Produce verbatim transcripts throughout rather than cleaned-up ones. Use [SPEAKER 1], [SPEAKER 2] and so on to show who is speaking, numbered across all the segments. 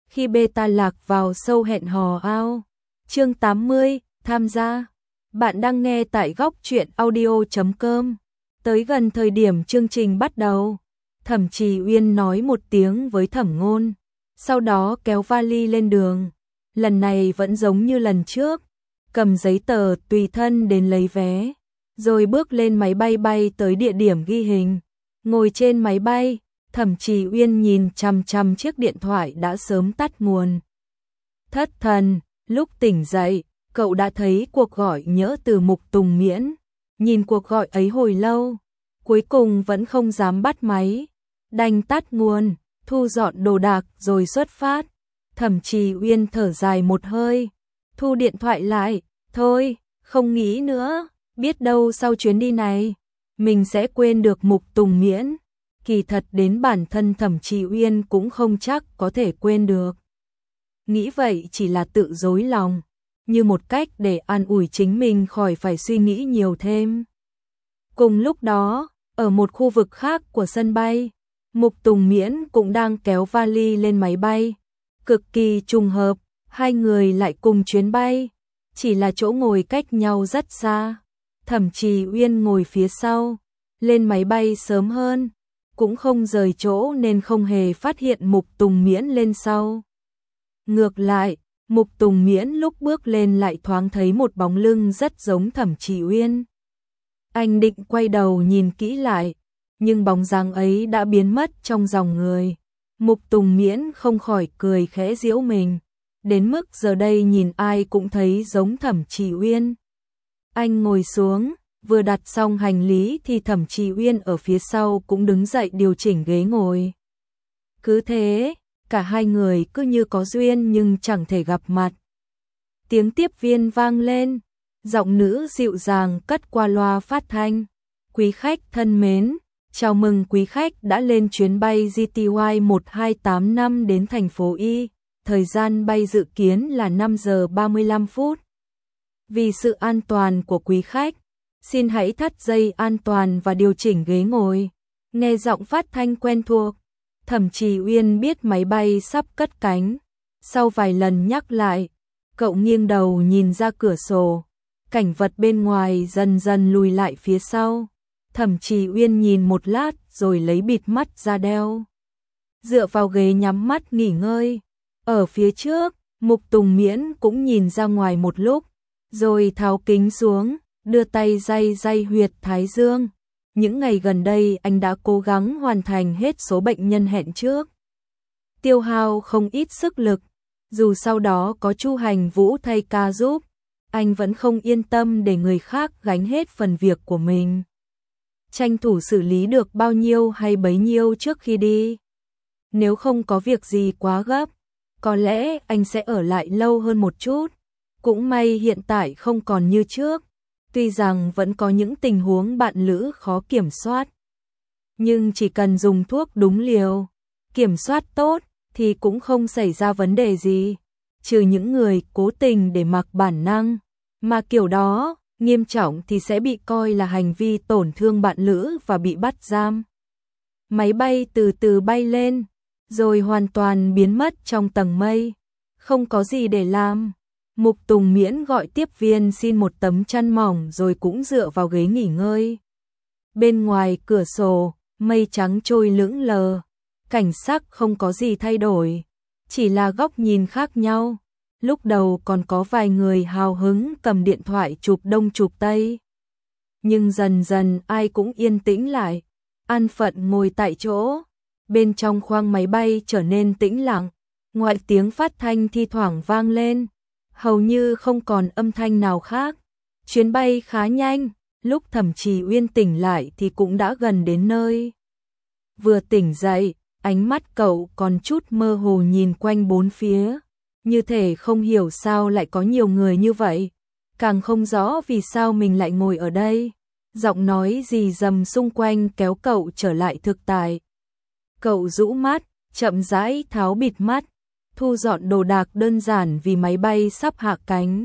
[SPEAKER 1] khi beta lạc vào sâu hẹn hò ao. Chương tám mươi, tham gia. Bạn đang nghe tại góc truyện audio chấm com. Tới gần thời điểm chương trình bắt đầu, Thẩm Trì Uyên nói một tiếng với Thẩm Ngôn, sau đó kéo vali lên đường. Lần này vẫn giống như lần trước, cầm giấy tờ tùy thân đến lấy vé, rồi bước lên máy bay bay tới địa điểm ghi hình. Ngồi trên máy bay, Thẩm Trì Uyên nhìn chằm chằm chiếc điện thoại đã sớm tắt nguồn. Thất thần, lúc tỉnh dậy, cậu đã thấy cuộc gọi nhỡ từ Mục Tùng Miễn. Nhìn cuộc gọi ấy hồi lâu, cuối cùng vẫn không dám bắt máy, đành tắt nguồn, thu dọn đồ đạc rồi xuất phát. Thẩm Trì Uyên thở dài một hơi, thu điện thoại lại, thôi, không nghĩ nữa, biết đâu sau chuyến đi này, mình sẽ quên được Mục Tùng Miễn. Kỳ thật đến bản thân Thẩm Trì Uyên cũng không chắc có thể quên được. Nghĩ vậy chỉ là tự dối lòng, như một cách để an ủi chính mình khỏi phải suy nghĩ nhiều thêm. Cùng lúc đó, ở một khu vực khác của sân bay, Mục Tùng Miễn cũng đang kéo vali lên máy bay. Cực kỳ trùng hợp, hai người lại cùng chuyến bay, chỉ là chỗ ngồi cách nhau rất xa. Thẩm Trì Uyên ngồi phía sau, lên máy bay sớm hơn, cũng không rời chỗ nên không hề phát hiện Mục Tùng Miễn lên sau. Ngược lại, Mục Tùng Miễn lúc bước lên lại thoáng thấy một bóng lưng rất giống Thẩm Trì Uyên. Anh định quay đầu nhìn kỹ lại, nhưng bóng dáng ấy đã biến mất trong dòng người. Mục Tùng Miễn không khỏi cười khẽ giễu mình, đến mức giờ đây nhìn ai cũng thấy giống Thẩm Trì Uyên. Anh ngồi xuống, vừa đặt xong hành lý thì Thẩm Trì Uyên ở phía sau cũng đứng dậy điều chỉnh ghế ngồi. Cứ thế, cả hai người cứ như có duyên nhưng chẳng thể gặp mặt. Tiếng tiếp viên vang lên, giọng nữ dịu dàng cất qua loa phát thanh. Quý khách thân mến, chào mừng quý khách đã lên chuyến bay G T Y một hai tám năm đến thành phố Y. Thời gian bay dự kiến là năm giờ ba mươi lăm phút. Vì sự an toàn của quý khách, xin hãy thắt dây an toàn và điều chỉnh ghế ngồi. Nghe giọng phát thanh quen thuộc, Thẩm Trì Uyên biết máy bay sắp cất cánh. Sau vài lần nhắc lại, cậu nghiêng đầu nhìn ra cửa sổ, cảnh vật bên ngoài dần dần lùi lại phía sau. Thẩm Trì Uyên nhìn một lát rồi lấy bịt mắt ra đeo. Dựa vào ghế nhắm mắt nghỉ ngơi. Ở phía trước, Mục Tùng Miễn cũng nhìn ra ngoài một lúc, rồi tháo kính xuống, đưa tay day day huyệt thái dương. Những ngày gần đây anh đã cố gắng hoàn thành hết số bệnh nhân hẹn trước. Tiêu hao không ít sức lực, dù sau đó có Chu Hành Vũ thay ca giúp, anh vẫn không yên tâm để người khác gánh hết phần việc của mình. Tranh thủ xử lý được bao nhiêu hay bấy nhiêu trước khi đi. Nếu không có việc gì quá gấp, có lẽ anh sẽ ở lại lâu hơn một chút. Cũng may hiện tại không còn như trước, tuy rằng vẫn có những tình huống bạn lữ khó kiểm soát. Nhưng chỉ cần dùng thuốc đúng liều, kiểm soát tốt, thì cũng không xảy ra vấn đề gì. Trừ những người cố tình để mặc bản năng, mà kiểu đó, nghiêm trọng thì sẽ bị coi là hành vi tổn thương bạn lữ và bị bắt giam. Máy bay từ từ bay lên, rồi hoàn toàn biến mất trong tầng mây. Không có gì để làm. Mục Tùng Miễn gọi tiếp viên xin một tấm chăn mỏng rồi cũng dựa vào ghế nghỉ ngơi. Bên ngoài cửa sổ, mây trắng trôi lững lờ, cảnh sắc không có gì thay đổi, chỉ là góc nhìn khác nhau. Lúc đầu còn có vài người hào hứng cầm điện thoại chụp đông chụp tây. Nhưng dần dần ai cũng yên tĩnh lại, an phận ngồi tại chỗ. Bên trong khoang máy bay trở nên tĩnh lặng, ngoại tiếng phát thanh thi thoảng vang lên, hầu như không còn âm thanh nào khác. Chuyến bay khá nhanh, lúc Thẩm Trì Uyên tỉnh lại thì cũng đã gần đến nơi. Vừa tỉnh dậy, ánh mắt cậu còn chút mơ hồ nhìn quanh bốn phía, như thể không hiểu sao lại có nhiều người như vậy, càng không rõ vì sao mình lại ngồi ở đây. Giọng nói rì rầm xung quanh kéo cậu trở lại thực tại. Cậu rũ mắt, chậm rãi tháo bịt mắt, thu dọn đồ đạc đơn giản vì máy bay sắp hạ cánh.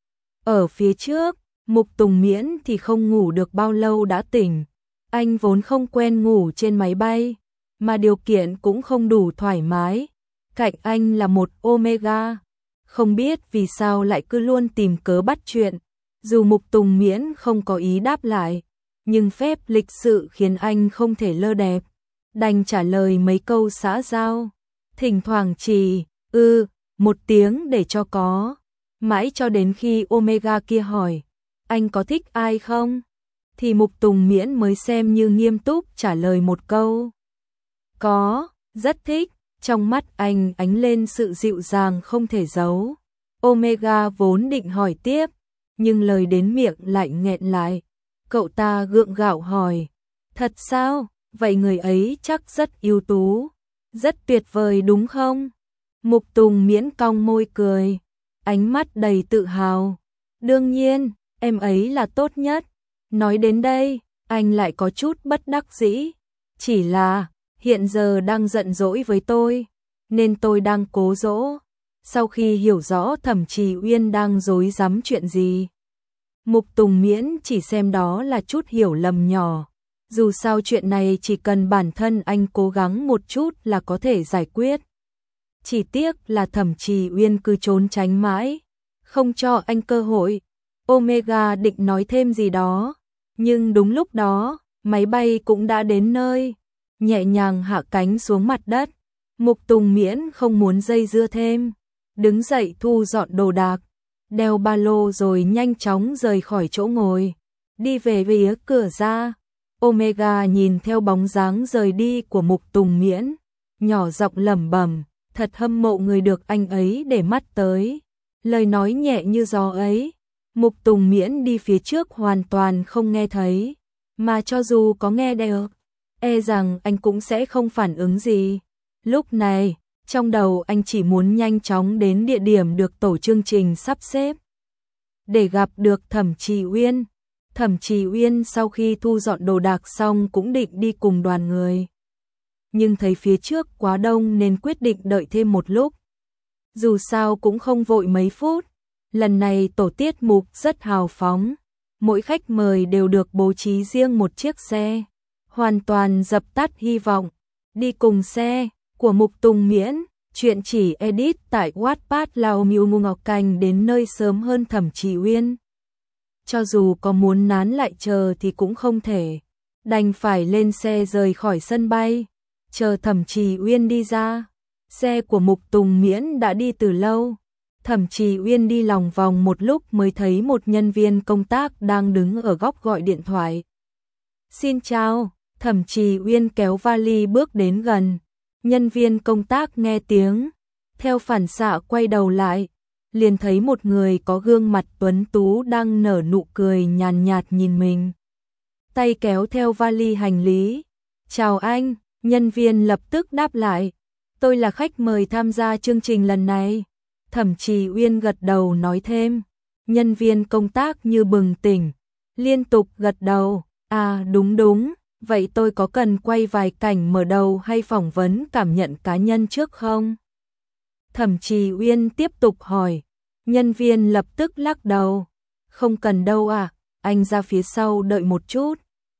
[SPEAKER 1] Ở phía trước, Mục Tùng Miễn thì không ngủ được bao lâu đã tỉnh. Anh vốn không quen ngủ trên máy bay, mà điều kiện cũng không đủ thoải mái. cạnh anh là một Omega. Không biết vì sao lại cứ luôn tìm cớ bắt chuyện. Dù Mục Tùng Miễn không có ý đáp lại, nhưng phép lịch sự khiến anh không thể lơ đẹp. Đành trả lời mấy câu xã giao. Thỉnh thoảng chỉ, ư, một tiếng để cho có. Mãi cho đến khi Omega kia hỏi, anh có thích ai không? Thì Mục Tùng Miễn mới xem như nghiêm túc trả lời một câu. Có, rất thích. Trong mắt anh ánh lên sự dịu dàng không thể giấu. Omega vốn định hỏi tiếp, nhưng lời đến miệng lại nghẹn lại. Cậu ta gượng gạo hỏi, thật sao? Vậy người ấy chắc rất ưu tú, rất tuyệt vời đúng không? Mục Tùng Miễn cong môi cười, ánh mắt đầy tự hào. Đương nhiên, em ấy là tốt nhất. Nói đến đây, anh lại có chút bất đắc dĩ. Chỉ là, hiện giờ đang giận dỗi với tôi, nên tôi đang cố dỗ. Sau khi hiểu rõ Thẩm Trì Uyên đang rối rắm chuyện gì, Mục Tùng Miễn chỉ xem đó là chút hiểu lầm nhỏ. Dù sao chuyện này chỉ cần bản thân anh cố gắng một chút là có thể giải quyết. Chỉ tiếc là Thẩm Trì Uyên cứ trốn tránh mãi, không cho anh cơ hội. Omega định nói thêm gì đó, nhưng đúng lúc đó, máy bay cũng đã đến nơi, nhẹ nhàng hạ cánh xuống mặt đất. Mục Tùng Miễn không muốn dây dưa thêm, đứng dậy thu dọn đồ đạc, đeo ba lô rồi nhanh chóng rời khỏi chỗ ngồi, đi về phía cửa ra. Omega nhìn theo bóng dáng rời đi của Mục Tùng Miễn, nhỏ giọng lẩm bẩm, thật hâm mộ người được anh ấy để mắt tới. Lời nói nhẹ như gió ấy, Mục Tùng Miễn đi phía trước hoàn toàn không nghe thấy, mà cho dù có nghe được, e rằng anh cũng sẽ không phản ứng gì. Lúc này, trong đầu anh chỉ muốn nhanh chóng đến địa điểm được tổ chương trình sắp xếp, để gặp được Thẩm Trì Uyên. Thẩm Trì Uyên sau khi thu dọn đồ đạc xong cũng định đi cùng đoàn người, nhưng thấy phía trước quá đông nên quyết định đợi thêm một lúc. Dù sao cũng không vội mấy phút. Lần này tổ tiết mục rất hào phóng, mỗi khách mời đều được bố trí riêng một chiếc xe, hoàn toàn dập tắt hy vọng. Đi cùng xe của Mục Tùng Miễn, chuyện chỉ edit tại Wattpad. Lao Miu Ngọc Cành đến nơi sớm hơn Thẩm Trì Uyên. Cho dù có muốn nán lại chờ thì cũng không thể, đành phải lên xe rời khỏi sân bay, chờ Thẩm Trì Uyên đi ra. Xe của Mục Tùng Miễn đã đi từ lâu. Thẩm Trì Uyên đi lòng vòng một lúc mới thấy một nhân viên công tác đang đứng ở góc gọi điện thoại. Xin chào, Thẩm Trì Uyên kéo vali bước đến gần. Nhân viên công tác nghe tiếng, theo phản xạ quay đầu lại, liền thấy một người có gương mặt tuấn tú đang nở nụ cười nhàn nhạt nhìn mình. Tay kéo theo vali hành lý. Chào anh, nhân viên lập tức đáp lại. Tôi là khách mời tham gia chương trình lần này. Thẩm Trì Uyên gật đầu nói thêm. Nhân viên công tác như bừng tỉnh, liên tục gật đầu. À đúng đúng, vậy tôi có cần quay vài cảnh mở đầu hay phỏng vấn cảm nhận cá nhân trước không? Thẩm Trì Uyên tiếp tục hỏi. Nhân viên lập tức lắc đầu. Không cần đâu à, anh ra phía sau đợi một chút.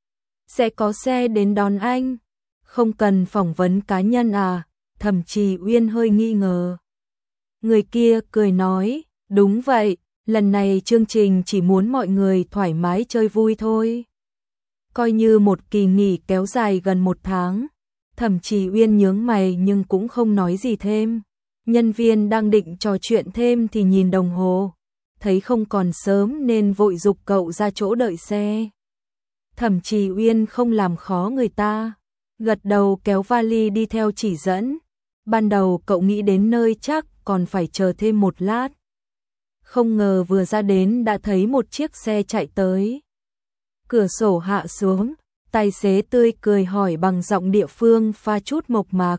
[SPEAKER 1] Sẽ có xe đến đón anh. Không cần phỏng vấn cá nhân à? Thẩm Trì Uyên hơi nghi ngờ. Người kia cười nói, đúng vậy, lần này chương trình chỉ muốn mọi người thoải mái chơi vui thôi. Coi như một kỳ nghỉ kéo dài gần một tháng. Thẩm Trì Uyên nhướng mày nhưng cũng không nói gì thêm. Nhân viên đang định trò chuyện thêm thì nhìn đồng hồ, thấy không còn sớm nên vội giục cậu ra chỗ đợi xe. Thẩm Trì Uyên không làm khó người ta, gật đầu kéo vali đi theo chỉ dẫn. Ban đầu cậu nghĩ đến nơi chắc còn phải chờ thêm một lát. Không ngờ vừa ra đến đã thấy một chiếc xe chạy tới. Cửa sổ hạ xuống, tài xế tươi cười hỏi bằng giọng địa phương pha chút mộc mạc.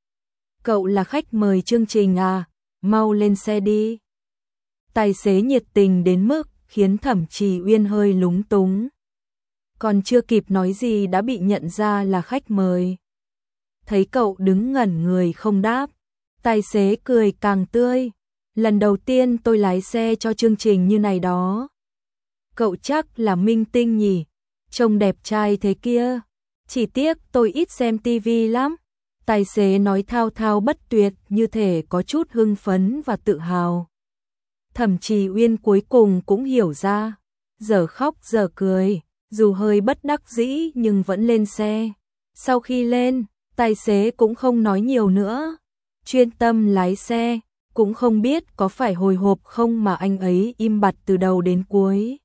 [SPEAKER 1] Cậu là khách mời chương trình à, mau lên xe đi. Tài xế nhiệt tình đến mức khiến Thẩm Trì Uyên hơi lúng túng. Còn chưa kịp nói gì đã bị nhận ra là khách mời. Thấy cậu đứng ngẩn người không đáp, tài xế cười càng tươi. Lần đầu tiên tôi lái xe cho chương trình như này đó. Cậu chắc là minh tinh nhỉ, trông đẹp trai thế kia. Chỉ tiếc tôi ít xem tivi lắm. Tài xế nói thao thao bất tuyệt, như thể có chút hưng phấn và tự hào. Thẩm Trì Uyên cuối cùng cũng hiểu ra, giờ khóc giờ cười, dù hơi bất đắc dĩ nhưng vẫn lên xe. Sau khi lên, tài xế cũng không nói nhiều nữa, chuyên tâm lái xe, cũng không biết có phải hồi hộp không mà anh ấy im bặt từ đầu đến cuối.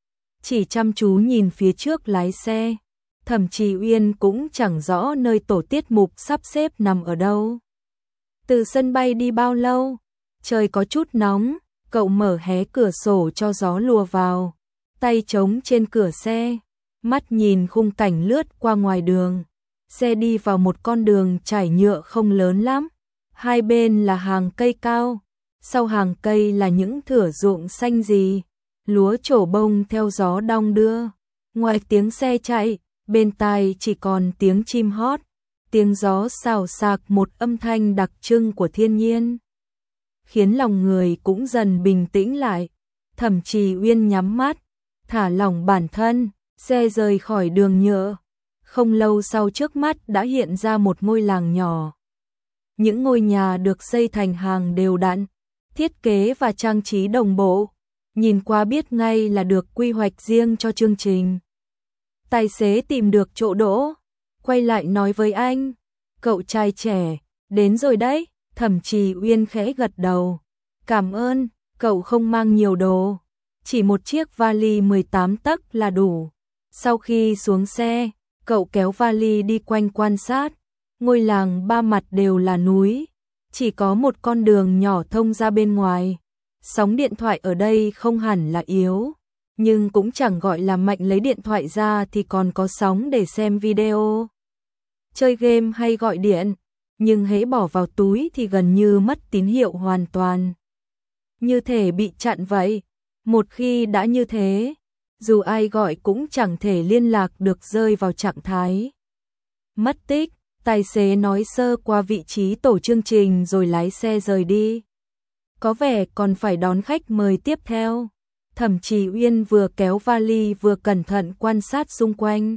[SPEAKER 1] Chỉ chăm chú nhìn phía trước lái xe, Thẩm Trì Uyên cũng chẳng rõ nơi tổ tiết mục sắp xếp nằm ở đâu. Từ sân bay đi bao lâu? Trời có chút nóng, cậu mở hé cửa sổ cho gió lùa vào, tay chống trên cửa xe, mắt nhìn khung cảnh lướt qua ngoài đường. Xe đi vào một con đường trải nhựa không lớn lắm, hai bên là hàng cây cao, sau hàng cây là những thửa ruộng xanh rì, lúa trổ bông theo gió đong đưa. Ngoài tiếng xe chạy, bên tai chỉ còn tiếng chim hót, tiếng gió xào xạc, một âm thanh đặc trưng của thiên nhiên, khiến lòng người cũng dần bình tĩnh lại. Thẩm Trì Uyên nhắm mắt, thả lỏng bản thân, xe rời khỏi đường nhựa. Không lâu sau trước mắt đã hiện ra một ngôi làng nhỏ. Những ngôi nhà được xây thành hàng đều đặn, thiết kế và trang trí đồng bộ, nhìn qua biết ngay là được quy hoạch riêng cho chương trình. Tài xế tìm được chỗ đỗ, quay lại nói với anh, cậu trai trẻ, đến rồi đấy. Thẩm Trì Uyên khẽ gật đầu, cảm ơn, cậu không mang nhiều đồ, chỉ một chiếc vali mười tám tấc là đủ. Sau khi xuống xe, cậu kéo vali đi quanh quan sát, ngôi làng ba mặt đều là núi, chỉ có một con đường nhỏ thông ra bên ngoài. Sóng điện thoại ở đây không hẳn là yếu, nhưng cũng chẳng gọi là mạnh, lấy điện thoại ra thì còn có sóng để xem video, chơi game hay gọi điện, nhưng hễ bỏ vào túi thì gần như mất tín hiệu hoàn toàn. Như thể bị chặn vậy, một khi đã như thế, dù ai gọi cũng chẳng thể liên lạc được, rơi vào trạng thái mất tích. Tài xế nói sơ qua vị trí tổ chương trình rồi lái xe rời đi. Có vẻ còn phải đón khách mời tiếp theo. Thẩm Trì Uyên vừa kéo vali vừa cẩn thận quan sát xung quanh,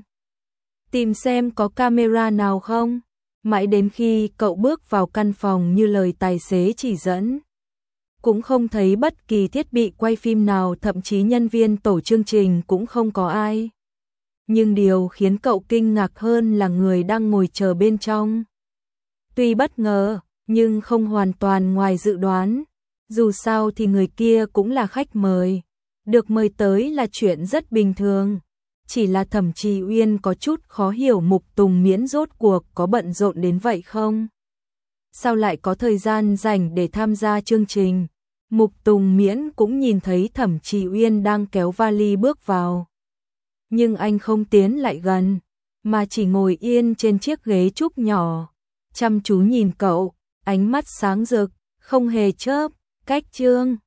[SPEAKER 1] tìm xem có camera nào không. Mãi đến khi cậu bước vào căn phòng như lời tài xế chỉ dẫn, cũng không thấy bất kỳ thiết bị quay phim nào, thậm chí nhân viên tổ chương trình cũng không có ai. Nhưng điều khiến cậu kinh ngạc hơn là người đang ngồi chờ bên trong. Tuy bất ngờ, nhưng không hoàn toàn ngoài dự đoán. Dù sao thì người kia cũng là khách mời, được mời tới là chuyện rất bình thường. Chỉ là Thẩm Trì Uyên có chút khó hiểu Mục Tùng Miễn rốt cuộc có bận rộn đến vậy không? Sao lại có thời gian rảnh để tham gia chương trình? Mục Tùng Miễn cũng nhìn thấy Thẩm Trì Uyên đang kéo vali bước vào, nhưng anh không tiến lại gần, mà chỉ ngồi yên trên chiếc ghế trúc nhỏ, chăm chú nhìn cậu, ánh mắt sáng rực, không hề chớp. Cách chương